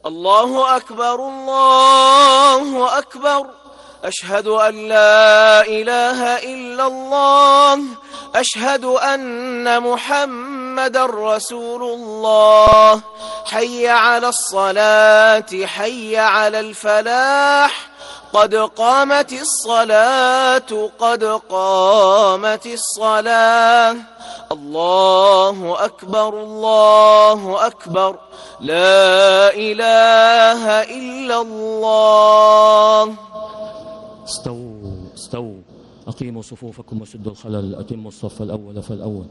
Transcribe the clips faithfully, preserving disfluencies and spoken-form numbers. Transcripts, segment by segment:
الله أكبر الله أكبر. أشهد أن لا إله إلا الله. أشهد أن محمدًا رسول الله. حي على الصلاة حي على الفلاح. قد قامت الصلاة قد قامت الصلاة. الله أكبر الله أكبر. لا إله إلا الله. استووا استووا أقيموا صفوفكم وسدوا الخلل. أتموا الصف الأول فالأول.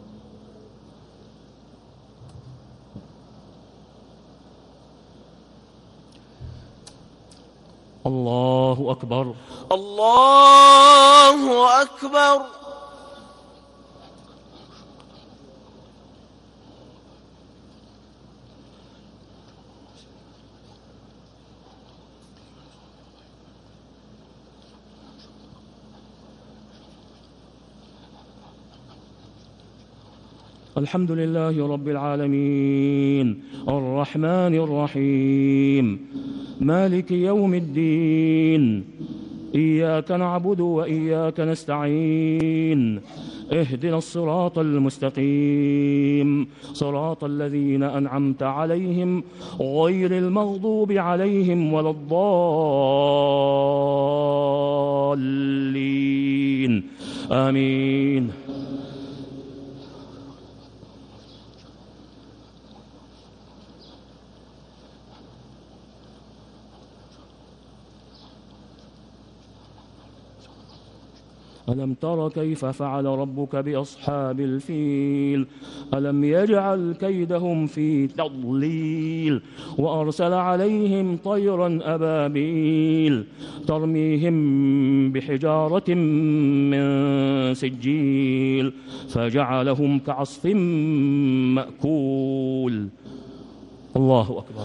الله أكبر الله أكبر. الحمد لله رب العالمين الرحمن الرحيم مالك يوم الدين. إياك نعبد وإياك نستعين. اهدنا الصراط المستقيم صراط الذين أنعمت عليهم غير المغضوب عليهم ولا الضالين آمين. ألم تر كيف فعل ربك بأصحاب الفيل ألم يجعل كيدهم في تضليل وأرسل عليهم طيرا أبابيل ترميهم بحجارة من سجيل فجعلهم كعصف مأكول. الله أكبر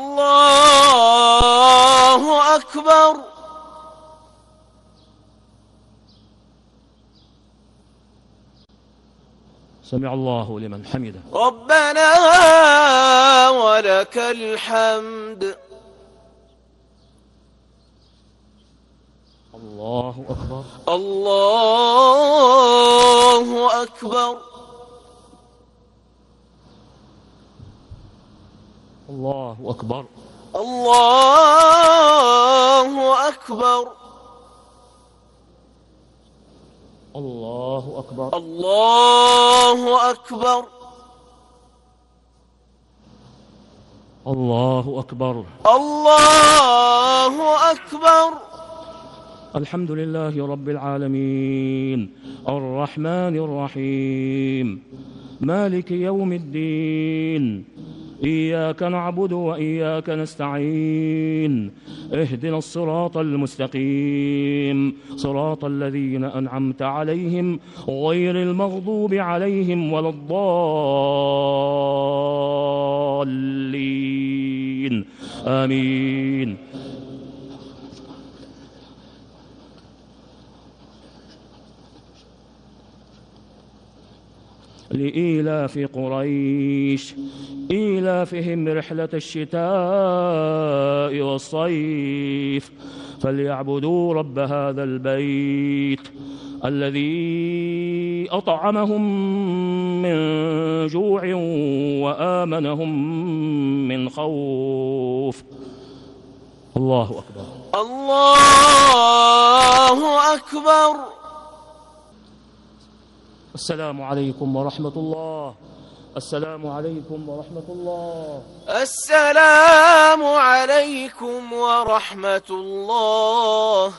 الله أكبر. سمع الله لمن حمده. ربنا ولك الحمد. الله أكبر الله أكبر. الله أكبر الله أكبر. الله أكبر الله أكبر. الله أكبر الله أكبر. الحمد لله رب العالمين الرحمن الرحيم مالك يوم الدين. إياك نعبد وإياك نستعين. اهدنا الصراط المستقيم صراط الذين أنعمت عليهم غير المغضوب عليهم ولا الضالين آمين. لإيلاف قريش إيلافهم رحلة الشتاء والصيف فليعبدوا رب هذا البيت الذي أطعمهم من جوع وآمنهم من خوف. الله أكبر الله أكبر. السلام عليكم ورحمة الله. السلام عليكم ورحمة الله. السلام عليكم ورحمة الله.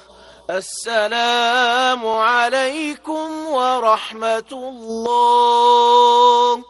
السلام عليكم ورحمة الله.